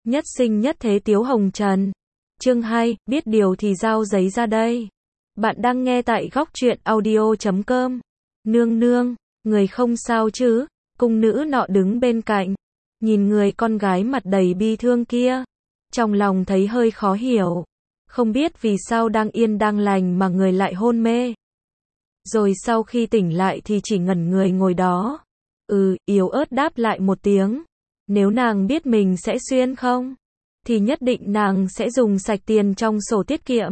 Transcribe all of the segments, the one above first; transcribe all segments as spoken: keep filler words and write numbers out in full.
Nhất sinh nhất thế Tiếu Hồng Trần. Chương hai, biết điều thì giao giấy ra đây. Bạn đang nghe tại góc truyện audio chấm com. Nương nương, người không sao chứ? Cung nữ nọ đứng bên cạnh, nhìn người con gái mặt đầy bi thương kia, trong lòng thấy hơi khó hiểu, không biết vì sao đang yên đang lành mà người lại hôn mê. Rồi sau khi tỉnh lại thì chỉ ngẩn người ngồi đó. Ừ, yếu ớt đáp lại một tiếng. Nếu nàng biết mình sẽ xuyên không, thì nhất định nàng sẽ dùng sạch tiền trong sổ tiết kiệm.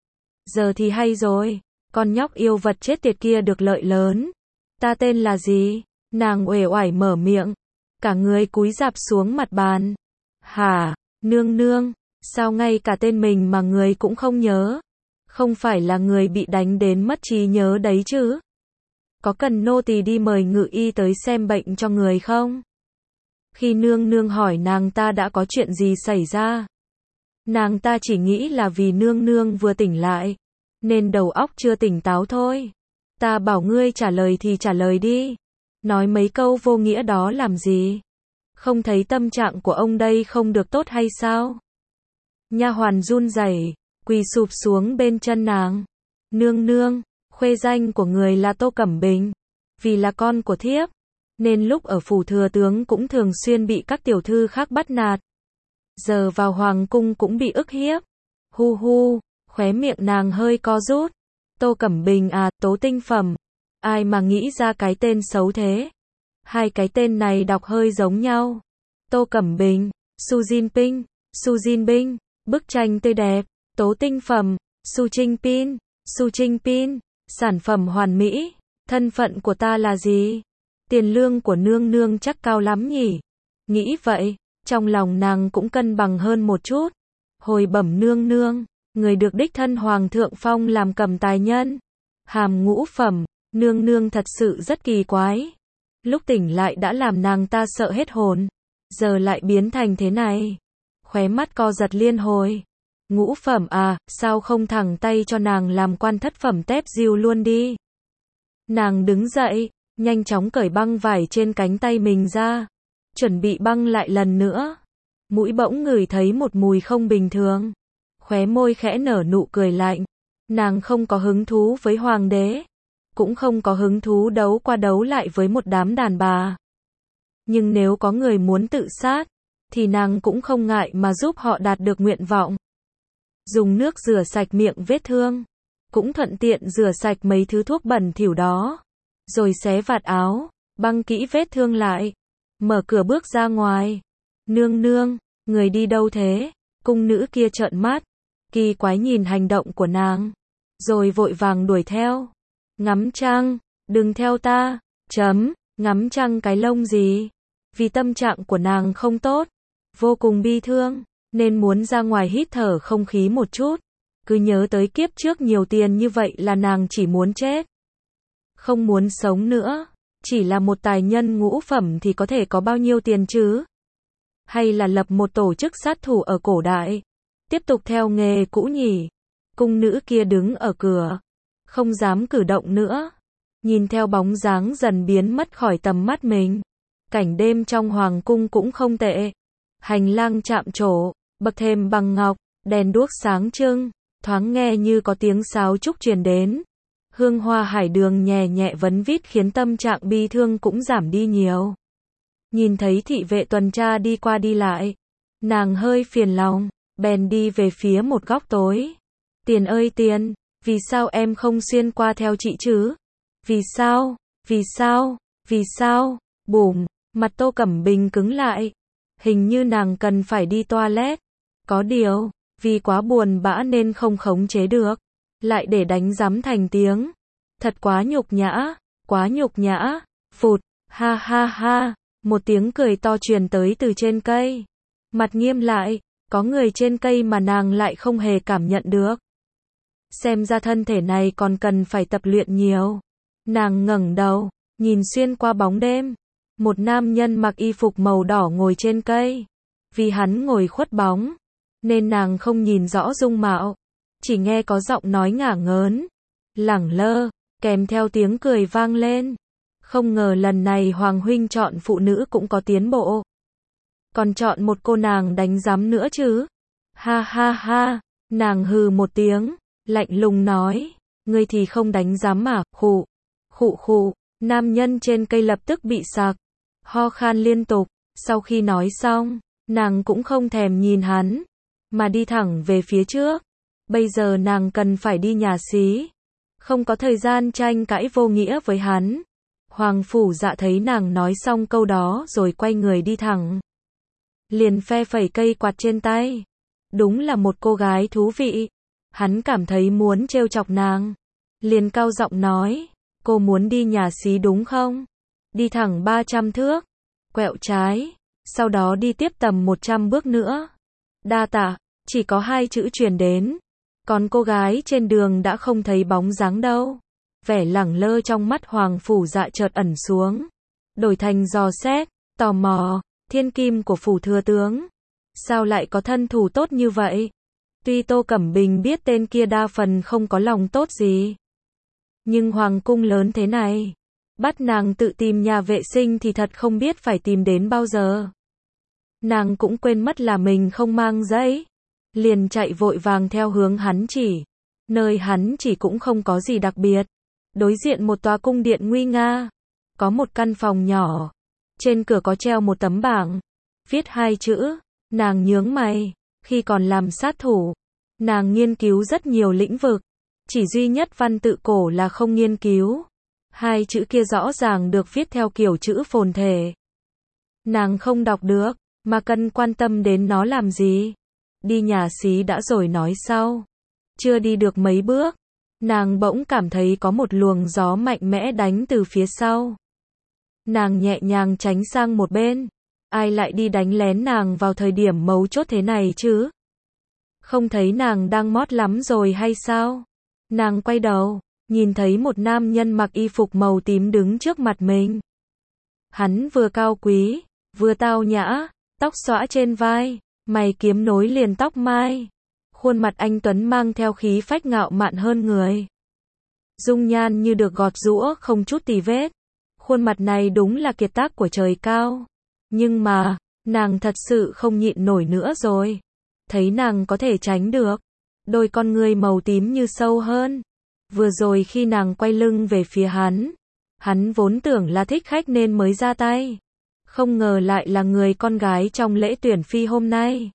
Giờ thì hay rồi, con nhóc yêu vật chết tiệt kia được lợi lớn. Ta tên là gì? Nàng uể oải mở miệng, cả người cúi rạp xuống mặt bàn. Hả, nương nương, sao ngay cả tên mình mà người cũng không nhớ? Không phải là người bị đánh đến mất trí nhớ đấy chứ? Có cần nô tỳ đi mời ngự y tới xem bệnh cho người không? Khi nương nương hỏi nàng ta đã có chuyện gì xảy ra, nàng ta chỉ nghĩ là vì nương nương vừa tỉnh lại, nên đầu óc chưa tỉnh táo thôi. Ta bảo ngươi trả lời thì trả lời đi. Nói mấy câu vô nghĩa đó làm gì? Không thấy tâm trạng của ông đây không được tốt hay sao? Nha hoàn run rẩy, quỳ sụp xuống bên chân nàng. Nương nương, khuê danh của người là Tô Cẩm Bình. Vì là con của thiếp, nên lúc ở phủ thừa tướng cũng thường xuyên bị các tiểu thư khác bắt nạt. Giờ vào hoàng cung cũng bị ức hiếp. Hu hu, khóe miệng nàng hơi co rút. Tô Cẩm Bình à, Tố Tinh Phẩm. Ai mà nghĩ ra cái tên xấu thế? Hai cái tên này đọc hơi giống nhau. Tô Cẩm Bình, Su Jinping, Su Jinping, bức tranh tươi đẹp. Tố Tinh Phẩm, Su Jinping, Su Jinping, sản phẩm hoàn mỹ. Thân phận của ta là gì? Tiền lương của nương nương chắc cao lắm nhỉ? Nghĩ vậy, trong lòng nàng cũng cân bằng hơn một chút. Hồi bẩm nương nương, người được đích thân hoàng thượng phong làm cầm tài nhân, hàm ngũ phẩm. Nương nương thật sự rất kỳ quái. Lúc tỉnh lại đã làm nàng ta sợ hết hồn, giờ lại biến thành thế này. Khóe mắt co giật liên hồi. Ngũ phẩm à, sao không thẳng tay cho nàng làm quan thất phẩm tép diêu luôn đi? Nàng đứng dậy, nhanh chóng cởi băng vải trên cánh tay mình ra, chuẩn bị băng lại lần nữa. Mũi bỗng ngửi thấy một mùi không bình thường. Khóe môi khẽ nở nụ cười lạnh. Nàng không có hứng thú với hoàng đế, cũng không có hứng thú đấu qua đấu lại với một đám đàn bà. Nhưng nếu có người muốn tự sát, thì nàng cũng không ngại mà giúp họ đạt được nguyện vọng. Dùng nước rửa sạch miệng vết thương, cũng thuận tiện rửa sạch mấy thứ thuốc bẩn thỉu đó. Rồi xé vạt áo, băng kỹ vết thương lại, mở cửa bước ra ngoài. Nương nương, người đi đâu thế? Cung nữ kia trợn mắt, kỳ quái nhìn hành động của nàng, rồi vội vàng đuổi theo. Ngắm trăng, đừng theo ta. Chấm, ngắm trăng cái lông gì? Vì tâm trạng của nàng không tốt, vô cùng bi thương, nên muốn ra ngoài hít thở không khí một chút. Cứ nhớ tới kiếp trước nhiều tiền như vậy là nàng chỉ muốn chết, không muốn sống nữa. Chỉ là một tài nhân ngũ phẩm thì có thể có bao nhiêu tiền chứ? Hay là lập một tổ chức sát thủ ở cổ đại, tiếp tục theo nghề cũ nhỉ? Cung nữ kia đứng ở cửa, không dám cử động nữa, nhìn theo bóng dáng dần biến mất khỏi tầm mắt mình. Cảnh đêm trong hoàng cung cũng không tệ. Hành lang chạm trổ, bậc thềm bằng ngọc, đèn đuốc sáng trưng, thoáng nghe như có tiếng sáo trúc truyền đến. Hương hoa hải đường nhẹ nhẹ vấn vít khiến tâm trạng bi thương cũng giảm đi nhiều. Nhìn thấy thị vệ tuần tra đi qua đi lại, nàng hơi phiền lòng, bèn đi về phía một góc tối. Tiền ơi tiền, vì sao em không xuyên qua theo chị chứ? Vì sao? Vì sao? Vì sao? Bùm, mặt Tô Cẩm Bình cứng lại. Hình như nàng cần phải đi toilet. Có điều, vì quá buồn bã nên không khống chế được, lại để đánh rắm thành tiếng. Thật quá nhục nhã, quá nhục nhã. Phụt, ha ha ha, một tiếng cười to truyền tới từ trên cây. Mặt nghiêm lại, có người trên cây mà nàng lại không hề cảm nhận được. Xem ra thân thể này còn cần phải tập luyện nhiều. Nàng ngẩng đầu, nhìn xuyên qua bóng đêm. Một nam nhân mặc y phục màu đỏ ngồi trên cây. Vì hắn ngồi khuất bóng, nên nàng không nhìn rõ dung mạo, chỉ nghe có giọng nói ngả ngớn, lẳng lơ, kèm theo tiếng cười vang lên. Không ngờ lần này Hoàng huynh chọn phụ nữ cũng có tiến bộ. còn chọn một cô nàng đánh giám nữa chứ. Ha ha ha, nàng hừ một tiếng, lạnh lùng nói, ngươi thì không đánh giám mà, khụ, khụ khụ, nam nhân trên cây lập tức bị sặc, ho khan liên tục, sau khi nói xong, nàng cũng không thèm nhìn hắn, mà đi thẳng về phía trước. Bây giờ nàng cần phải đi nhà xí, không có thời gian tranh cãi vô nghĩa với hắn. Hoàng Phủ Dạ thấy nàng nói xong câu đó rồi quay người đi thẳng. Liền phe phẩy cây quạt trên tay. Đúng là một cô gái thú vị. Hắn cảm thấy muốn trêu chọc nàng. Liền cao giọng nói, cô muốn đi nhà xí đúng không? Đi thẳng ba trăm thước, quẹo trái, sau đó đi tiếp tầm một trăm bước nữa. Đa tạ, chỉ có hai chữ truyền đến. Còn cô gái trên đường đã không thấy bóng dáng đâu. Vẻ lẳng lơ trong mắt Hoàng Phủ Dạ chợt ẩn xuống, đổi thành dò xét, tò mò, thiên kim của phủ thừa tướng. Sao lại có thân thủ tốt như vậy? Tuy Tô Cẩm Bình biết tên kia đa phần không có lòng tốt gì. Nhưng hoàng cung lớn thế này, bắt nàng tự tìm nhà vệ sinh thì thật không biết phải tìm đến bao giờ. Nàng cũng quên mất là mình không mang giấy. Liền chạy vội vàng theo hướng hắn chỉ. Nơi hắn chỉ cũng không có gì đặc biệt. Đối diện một tòa cung điện nguy nga. Có một căn phòng nhỏ. Trên cửa có treo một tấm bảng. Viết hai chữ. Nàng nhướng mày. Khi còn làm sát thủ, nàng nghiên cứu rất nhiều lĩnh vực. Chỉ duy nhất văn tự cổ là không nghiên cứu. Hai chữ kia rõ ràng được viết theo kiểu chữ phồn thể. Nàng không đọc được, mà cần quan tâm đến nó làm gì? Đi nhà xí đã rồi nói sau. Chưa đi được mấy bước, nàng bỗng cảm thấy có một luồng gió mạnh mẽ đánh từ phía sau. Nàng nhẹ nhàng tránh sang một bên. Ai lại đi đánh lén nàng vào thời điểm mấu chốt thế này chứ? Không thấy nàng đang mót lắm rồi hay sao? Nàng quay đầu, nhìn thấy một nam nhân mặc y phục màu tím đứng trước mặt mình. Hắn vừa cao quý, vừa tao nhã, tóc xõa trên vai, mày kiếm nối liền tóc mai. Khuôn mặt anh tuấn mang theo khí phách ngạo mạn hơn người. Dung nhan như được gọt giũa không chút tì vết. Khuôn mặt này đúng là kiệt tác của trời cao. Nhưng mà, nàng thật sự không nhịn nổi nữa rồi. Thấy nàng có thể tránh được. Đôi con ngươi màu tím như sâu hơn. Vừa rồi khi nàng quay lưng về phía hắn, hắn vốn tưởng là thích khách nên mới ra tay. Không ngờ lại là người con gái trong lễ tuyển phi hôm nay.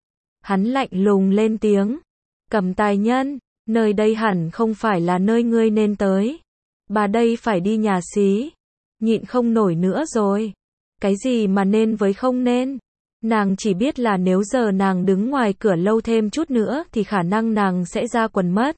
Hắn lạnh lùng lên tiếng. Cẩm Tài Nhân, nơi đây hẳn không phải là nơi ngươi nên tới. Bà đây phải đi nhà xí. Nhịn không nổi nữa rồi. Cái gì mà nên với không nên? Nàng chỉ biết là nếu giờ nàng đứng ngoài cửa lâu thêm chút nữa thì khả năng nàng sẽ ra quần mất.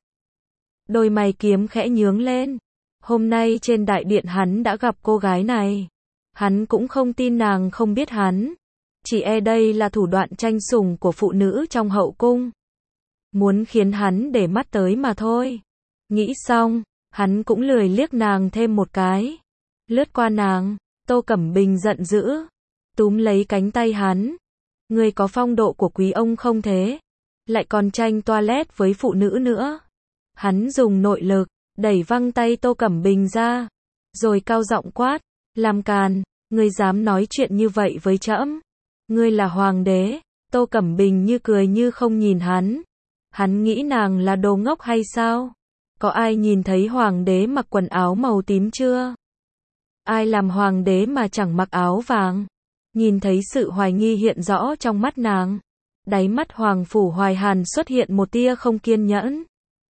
Đôi mày kiếm khẽ nhướng lên. Hôm nay trên đại điện hắn đã gặp cô gái này. Hắn cũng không tin nàng không biết hắn. Chỉ e đây là thủ đoạn tranh sủng của phụ nữ trong hậu cung. Muốn khiến hắn để mắt tới mà thôi. Nghĩ xong, hắn cũng lười liếc nàng thêm một cái. Lướt qua nàng, Tô Cẩm Bình giận dữ. Túm lấy cánh tay hắn. Ngươi có phong độ của quý ông không thế? Lại còn tranh toilet với phụ nữ nữa. Hắn dùng nội lực, đẩy văng tay Tô Cẩm Bình ra. Rồi cao giọng quát, làm càn, ngươi dám nói chuyện như vậy với trẫm? Ngươi là hoàng đế. Tô Cẩm Bình như cười như không nhìn hắn. Hắn nghĩ nàng là đồ ngốc hay sao? Có ai nhìn thấy hoàng đế mặc quần áo màu tím chưa? Ai làm hoàng đế mà chẳng mặc áo vàng? Nhìn thấy sự hoài nghi hiện rõ trong mắt nàng. Đáy mắt Hoàng Phủ Hoài Hàn xuất hiện một tia không kiên nhẫn.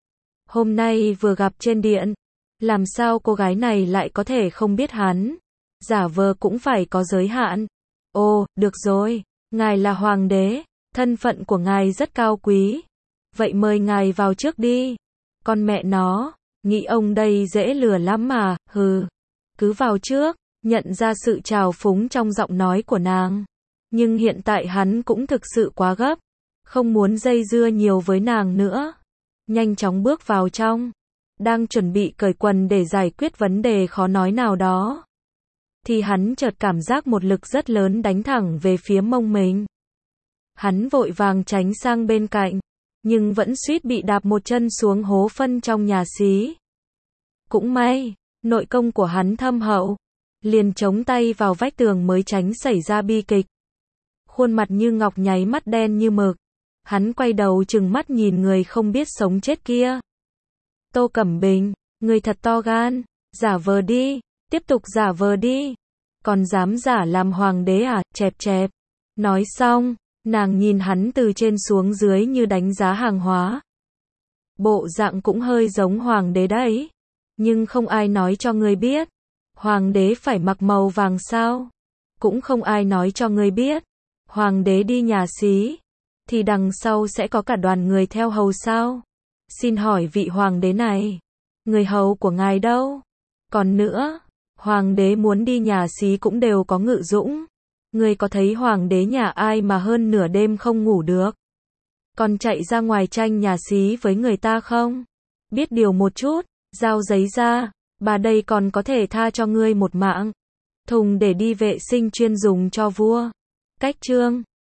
Hôm nay vừa gặp trên điện, làm sao cô gái này lại có thể không biết hắn? Giả vờ cũng phải có giới hạn. Ồ, được rồi, ngài là hoàng đế, thân phận của ngài rất cao quý. Vậy mời ngài vào trước đi. Con mẹ nó, nghĩ ông đây dễ lừa lắm mà, hừ. Cứ vào trước, nhận ra sự trào phúng trong giọng nói của nàng. Nhưng hiện tại hắn cũng thực sự quá gấp, không muốn dây dưa nhiều với nàng nữa. Nhanh chóng bước vào trong, đang chuẩn bị cởi quần để giải quyết vấn đề khó nói nào đó. Thì hắn chợt cảm giác một lực rất lớn đánh thẳng về phía mông mình. Hắn vội vàng tránh sang bên cạnh, nhưng vẫn suýt bị đạp một chân xuống hố phân trong nhà xí. Cũng may, nội công của hắn thâm hậu, liền chống tay vào vách tường mới tránh xảy ra bi kịch. khuôn mặt như ngọc nháy mắt đen như mực. Hắn quay đầu trừng mắt nhìn người không biết sống chết kia. Tô Cẩm Bình, người thật to gan, giả vờ đi, tiếp tục giả vờ đi. Còn dám giả làm hoàng đế à, chẹp chẹp. Nói xong, nàng nhìn hắn từ trên xuống dưới như đánh giá hàng hóa. Bộ dạng cũng hơi giống hoàng đế đấy. Nhưng không ai nói cho ngươi biết. Hoàng đế phải mặc màu vàng sao? Cũng không ai nói cho ngươi biết. Hoàng đế đi nhà xí, thì đằng sau sẽ có cả đoàn người theo hầu sao? Xin hỏi vị hoàng đế này, người hầu của ngài đâu? Còn nữa, hoàng đế muốn đi nhà xí cũng đều có ngự dũng. Ngươi có thấy hoàng đế nhà ai mà hơn nửa đêm không ngủ được? Còn chạy ra ngoài tranh nhà xí với người ta không? Biết điều một chút, giao giấy ra, bà đây còn có thể tha cho ngươi một mạng. Thùng để đi vệ sinh chuyên dùng cho vua. Cách chương